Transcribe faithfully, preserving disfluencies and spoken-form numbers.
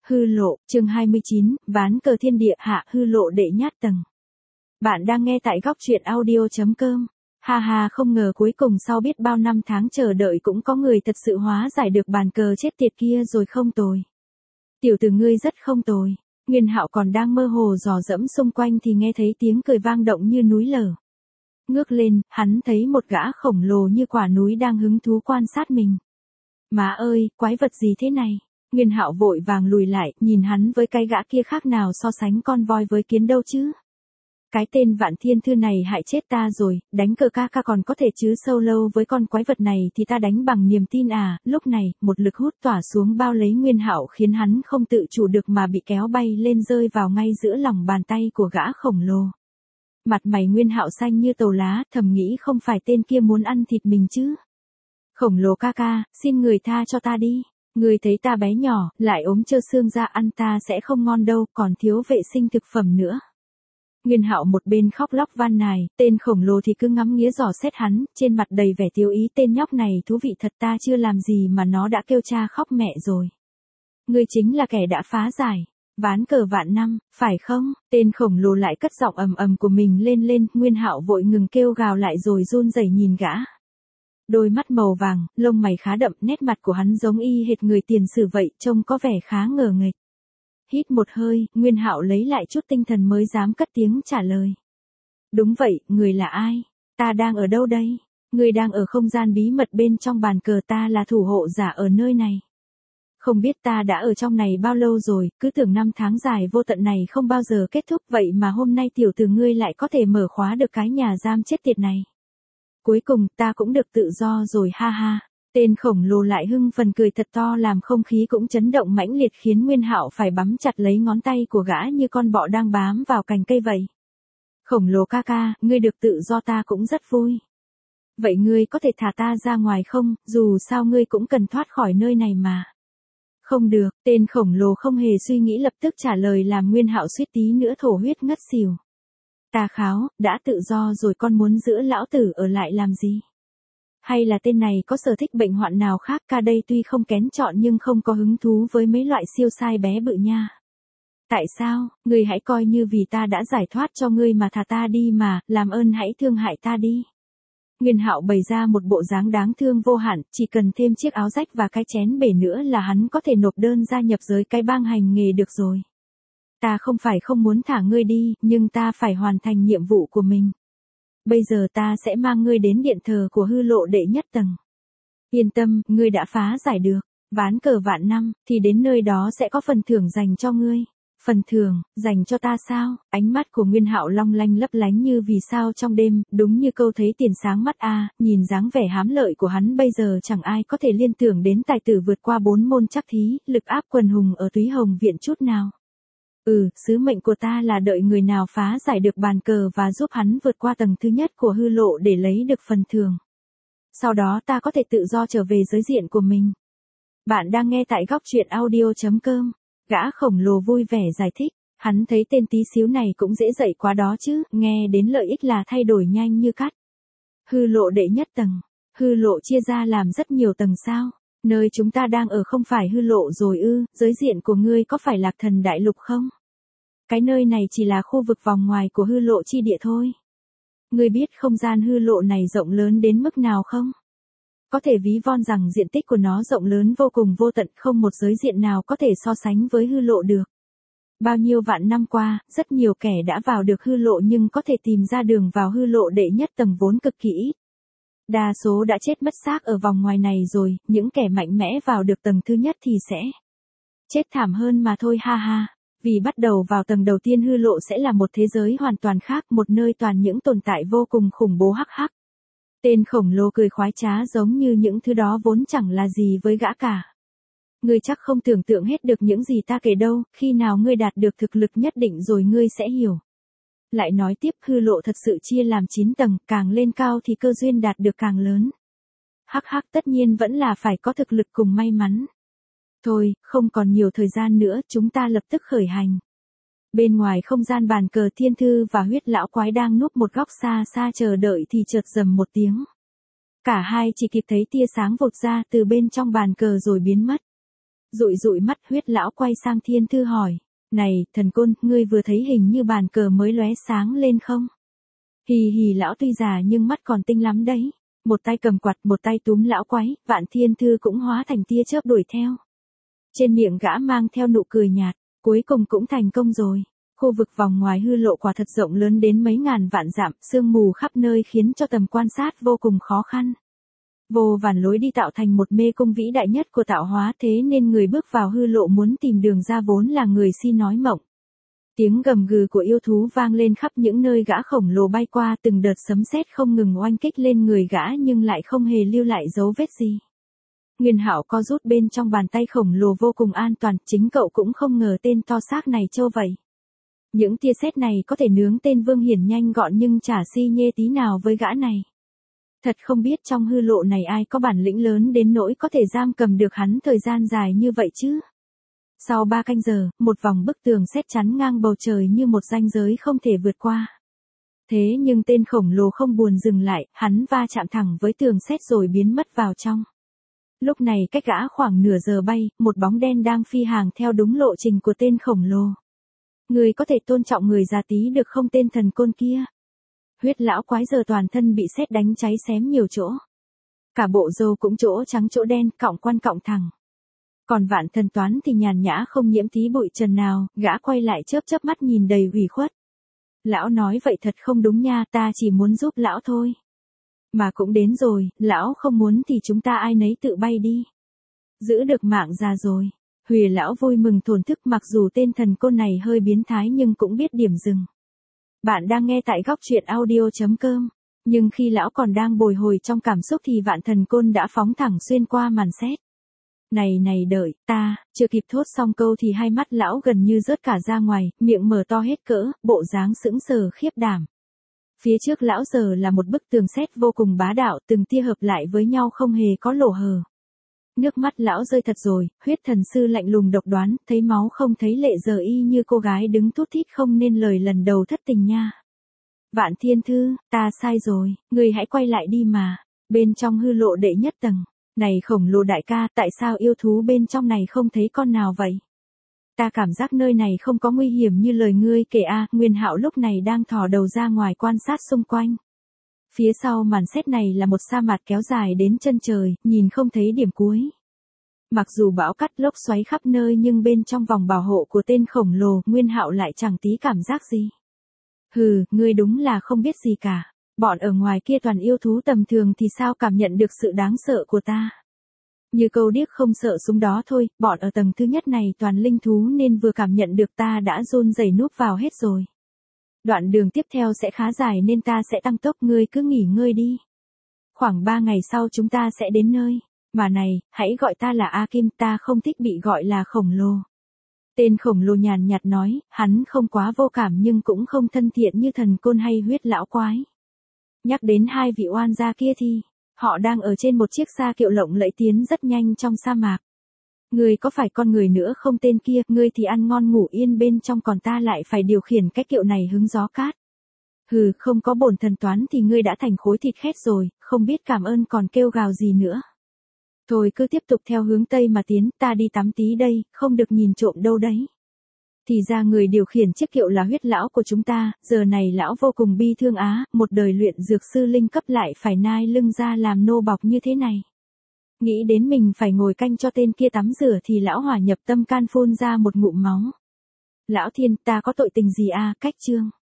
Hư lộ, chương hai mươi chín, ván cờ thiên địa hạ hư lộ đệ nhát tầng. Bạn đang nghe tại góc truyện audio.com. Ha ha, không ngờ cuối cùng sau biết bao năm tháng chờ đợi cũng có người thật sự hóa giải được bàn cờ chết tiệt kia rồi, không tồi. Tiểu tử ngươi rất không tồi. Nguyên Hạo còn đang mơ hồ dò dẫm xung quanh thì nghe thấy tiếng cười vang động như núi lở. Ngước lên, hắn thấy một gã khổng lồ như quả núi đang hứng thú quan sát mình. Má ơi, quái vật gì thế này? Nguyên Hạo vội vàng lùi lại, nhìn hắn với cái gã kia khác nào so sánh con voi với kiến đâu chứ. Cái tên Vạn Thiên Thư này hại chết ta rồi, đánh cờ ca ca còn có thể chứ sâu lâu với con quái vật này thì ta đánh bằng niềm tin à. Lúc này, một lực hút tỏa xuống bao lấy Nguyên Hạo khiến hắn không tự chủ được mà bị kéo bay lên rơi vào ngay giữa lòng bàn tay của gã khổng lồ. Mặt mày Nguyên Hạo xanh như tàu lá, thầm nghĩ không phải tên kia muốn ăn thịt mình chứ. Khổng lồ ca ca, xin người tha cho ta đi. Người thấy ta bé nhỏ, lại ốm trơ xương ra, ăn ta sẽ không ngon đâu, còn thiếu vệ sinh thực phẩm nữa. Nguyên Hạo một bên khóc lóc van nài, tên khổng lồ thì cứ ngắm nghía dò xét hắn, trên mặt đầy vẻ tiêu ý. Tên nhóc này thú vị thật, ta chưa làm gì mà nó đã kêu cha khóc mẹ rồi. Ngươi chính là kẻ đã phá giải ván cờ vạn năm, phải không? Tên khổng lồ lại cất giọng ầm ầm của mình lên lên, Nguyên Hạo vội ngừng kêu gào lại rồi run rẩy nhìn gã. Đôi mắt màu vàng, lông mày khá đậm, nét mặt của hắn giống y hệt người tiền sử vậy, trông có vẻ khá ngờ nghệch. Hít một hơi, Nguyên Hạo lấy lại chút tinh thần mới dám cất tiếng trả lời. Đúng vậy, người là ai? Ta đang ở đâu đây? Người đang ở không gian bí mật bên trong bàn cờ, ta là thủ hộ giả ở nơi này. Không biết ta đã ở trong này bao lâu rồi, cứ tưởng năm tháng dài vô tận này không bao giờ kết thúc, vậy mà hôm nay tiểu tử ngươi lại có thể mở khóa được cái nhà giam chết tiệt này. Cuối cùng, ta cũng được tự do rồi, ha ha. Tên khổng lồ lại hưng phần cười thật to làm không khí cũng chấn động mãnh liệt khiến Nguyên Hạo phải bắm chặt lấy ngón tay của gã như con bọ đang bám vào cành cây vậy. Khổng lồ ca ca, ngươi được tự do ta cũng rất vui. Vậy ngươi có thể thả ta ra ngoài không, dù sao ngươi cũng cần thoát khỏi nơi này mà. Không được, tên khổng lồ không hề suy nghĩ lập tức trả lời làm Nguyên Hạo suýt tí nữa thổ huyết ngất xỉu. Ta kháo, đã tự do rồi con muốn giữ lão tử ở lại làm gì? Hay là tên này có sở thích bệnh hoạn nào khác? Ca đây tuy không kén chọn nhưng không có hứng thú với mấy loại siêu sai bé bự nha. Tại sao, ngươi hãy coi như vì ta đã giải thoát cho ngươi mà thả ta đi mà, làm ơn hãy thương hại ta đi. Nguyên Hạo bày ra một bộ dáng đáng thương vô hạn, chỉ cần thêm chiếc áo rách và cái chén bể nữa là hắn có thể nộp đơn gia nhập giới cái bang hành nghề được rồi. Ta không phải không muốn thả ngươi đi, nhưng ta phải hoàn thành nhiệm vụ của mình. Bây giờ ta sẽ mang ngươi đến điện thờ của hư lộ đệ nhất tầng. Yên tâm, ngươi đã phá giải được ván cờ vạn năm, thì đến nơi đó sẽ có phần thưởng dành cho ngươi. Phần thưởng, dành cho ta sao? Ánh mắt của Nguyên Hạo long lanh lấp lánh như vì sao trong đêm, đúng như câu thấy tiền sáng mắt a. À, nhìn dáng vẻ hám lợi của hắn bây giờ chẳng ai có thể liên tưởng đến tài tử vượt qua bốn môn trắc thí, lực áp quần hùng ở Túy Hồng viện chút nào. Ừ, sứ mệnh của ta là đợi người nào phá giải được bàn cờ và giúp hắn vượt qua tầng thứ nhất của hư lộ để lấy được phần thưởng. Sau đó ta có thể tự do trở về giới diện của mình. Bạn đang nghe tại góc truyện audio.com. Gã khổng lồ vui vẻ giải thích, hắn thấy tên tí xíu này cũng dễ dậy quá đó chứ, nghe đến lợi ích là thay đổi nhanh như cắt. Hư lộ đệ nhất tầng, hư lộ chia ra làm rất nhiều tầng sao? Nơi chúng ta đang ở không phải hư lộ rồi ư? Giới diện của ngươi có phải Lạc Thần Đại Lục không? Cái nơi này chỉ là khu vực vòng ngoài của hư lộ chi địa thôi. Ngươi biết không gian hư lộ này rộng lớn đến mức nào không? Có thể ví von rằng diện tích của nó rộng lớn vô cùng vô tận, không một giới diện nào có thể so sánh với hư lộ được. Bao nhiêu vạn năm qua, rất nhiều kẻ đã vào được hư lộ nhưng có thể tìm ra đường vào hư lộ đệ nhất tầng vốn cực kỳ ít. Đa số đã chết mất xác ở vòng ngoài này rồi, những kẻ mạnh mẽ vào được tầng thứ nhất thì sẽ chết thảm hơn mà thôi, ha ha. Vì bắt đầu vào tầng đầu tiên hư lộ sẽ là một thế giới hoàn toàn khác, một nơi toàn những tồn tại vô cùng khủng bố hắc hắc. Tên khổng lồ cười khoái trá giống như những thứ đó vốn chẳng là gì với gã cả. Ngươi chắc không tưởng tượng hết được những gì ta kể đâu, khi nào ngươi đạt được thực lực nhất định rồi ngươi sẽ hiểu. Lại nói tiếp, hư lộ thật sự chia làm chín tầng, càng lên cao thì cơ duyên đạt được càng lớn. Hắc hắc, tất nhiên vẫn là phải có thực lực cùng may mắn. Thôi, không còn nhiều thời gian nữa, chúng ta lập tức khởi hành. Bên ngoài không gian bàn cờ Thiên Thư và huyết lão quái đang núp một góc xa xa chờ đợi thì chợt rầm một tiếng. Cả hai chỉ kịp thấy tia sáng vụt ra từ bên trong bàn cờ rồi biến mất. Dụi dụi mắt, Huyết lão quay sang Thiên Thư hỏi, này, thần côn, ngươi vừa thấy hình như bàn cờ mới lóe sáng lên không? Hì hì, lão tuy già nhưng mắt còn tinh lắm đấy. Một tay cầm quạt, một tay túm lão quái, Vạn Thiên Thư cũng hóa thành tia chớp đuổi theo. Trên miệng gã mang theo nụ cười nhạt, cuối cùng cũng thành công rồi. Khu vực vòng ngoài hư lộ quả thật rộng lớn đến mấy ngàn vạn dặm, sương mù khắp nơi khiến cho tầm quan sát vô cùng khó khăn. Vô vàn lối đi tạo thành một mê cung vĩ đại nhất của tạo hóa, thế nên người bước vào hư lộ muốn tìm đường ra vốn là người si nói mộng. Tiếng gầm gừ của yêu thú vang lên khắp những nơi gã khổng lồ bay qua, từng đợt sấm sét không ngừng oanh kích lên người gã nhưng lại không hề lưu lại dấu vết gì. Nguyên Hạo co rút bên trong bàn tay khổng lồ vô cùng an toàn, chính cậu cũng không ngờ tên to xác này trâu vậy. Những tia sét này có thể nướng tên Vương Hiển nhanh gọn nhưng chả si nhê tí nào với gã này. Thật không biết trong hư lộ này ai có bản lĩnh lớn đến nỗi có thể giam cầm được hắn thời gian dài như vậy chứ. Sau ba canh giờ, một vòng bức tường sét chắn ngang bầu trời như một ranh giới không thể vượt qua. Thế nhưng tên khổng lồ không buồn dừng lại, hắn va chạm thẳng với tường sét rồi biến mất vào trong. Lúc này cách gã khoảng nửa giờ bay, một bóng đen đang phi hàng theo đúng lộ trình của tên khổng lồ. Người có thể tôn trọng người già tí được không, tên thần côn kia? Huyết lão quái giờ toàn thân bị sét đánh cháy xém nhiều chỗ. Cả bộ râu cũng chỗ trắng chỗ đen, cọng quan cọng thẳng. Còn Vạn Thần Toán thì nhàn nhã không nhiễm tí bụi trần nào, gã quay lại chớp chớp mắt nhìn đầy ủy khuất. Lão nói vậy thật không đúng nha, ta chỉ muốn giúp lão thôi. Mà cũng đến rồi, lão không muốn thì chúng ta ai nấy tự bay đi. Giữ được mạng già rồi. Huỳa lão vui mừng thổn thức, mặc dù tên thần côn này hơi biến thái nhưng cũng biết điểm dừng. Bạn đang nghe tại góc truyện audio chấm com. Nhưng khi lão còn đang bồi hồi trong cảm xúc thì Vạn Thần Côn đã phóng thẳng xuyên qua màn sét. Này này đợi, ta, chưa kịp thốt xong câu thì hai mắt lão gần như rớt cả ra ngoài, miệng mở to hết cỡ, bộ dáng sững sờ khiếp đảm. Phía trước lão giờ là một bức tường sét vô cùng bá đạo, từng tia hợp lại với nhau không hề có lỗ hở. Nước mắt lão rơi thật rồi, Huyết Thần Sư lạnh lùng độc đoán, thấy máu không thấy lệ giờ y như cô gái đứng thút thít không nên lời lần đầu thất tình nha. Vạn Thiên Thư, ta sai rồi, người hãy quay lại đi mà. Bên trong hư lộ đệ nhất tầng. Này khổng lồ đại ca, tại sao yêu thú bên trong này không thấy con nào vậy? Ta cảm giác nơi này không có nguy hiểm như lời ngươi kể a. À, Nguyên Hạo lúc này đang thò đầu ra ngoài quan sát xung quanh. Phía sau màn sét này là một sa mạc kéo dài đến chân trời, nhìn không thấy điểm cuối. Mặc dù bão cát lốc xoáy khắp nơi nhưng bên trong vòng bảo hộ của tên khổng lồ, Nguyên Hạo lại chẳng tí cảm giác gì. Hừ, ngươi đúng là không biết gì cả. Bọn ở ngoài kia toàn yêu thú tầm thường thì sao cảm nhận được sự đáng sợ của ta. Như câu điếc không sợ súng đó thôi, bọn ở tầng thứ nhất này toàn linh thú nên vừa cảm nhận được ta đã run rẩy núp vào hết rồi. Đoạn đường tiếp theo sẽ khá dài nên ta sẽ tăng tốc, ngươi cứ nghỉ ngơi đi. Khoảng ba ngày sau chúng ta sẽ đến nơi. Mà này, hãy gọi ta là A Kim, ta không thích bị gọi là khổng lồ. Tên khổng lồ nhàn nhạt nói, hắn không quá vô cảm nhưng cũng không thân thiện như thần côn hay Huyết lão quái. Nhắc đến hai vị oan gia kia thì, họ đang ở trên một chiếc xa kiệu lộng lẫy tiến rất nhanh trong sa mạc. Ngươi có phải con người nữa không tên kia, ngươi thì ăn ngon ngủ yên bên trong còn ta lại phải điều khiển cái kiệu này hứng gió cát. Hừ, không có bổn thần toán thì ngươi đã thành khối thịt khét rồi, không biết cảm ơn còn kêu gào gì nữa. Thôi cứ tiếp tục theo hướng Tây mà tiến, ta đi tắm tí đây, không được nhìn trộm đâu đấy. Thì ra người điều khiển chiếc kiệu là Huyết lão của chúng ta, giờ này lão vô cùng bi thương á, một đời luyện dược sư linh cấp lại phải nai lưng ra làm nô bọc như thế này. Nghĩ đến mình phải ngồi canh cho tên kia tắm rửa thì lão hỏa nhập tâm can phun ra một ngụm máu. Lão Thiên, ta có tội tình gì à, cách chương.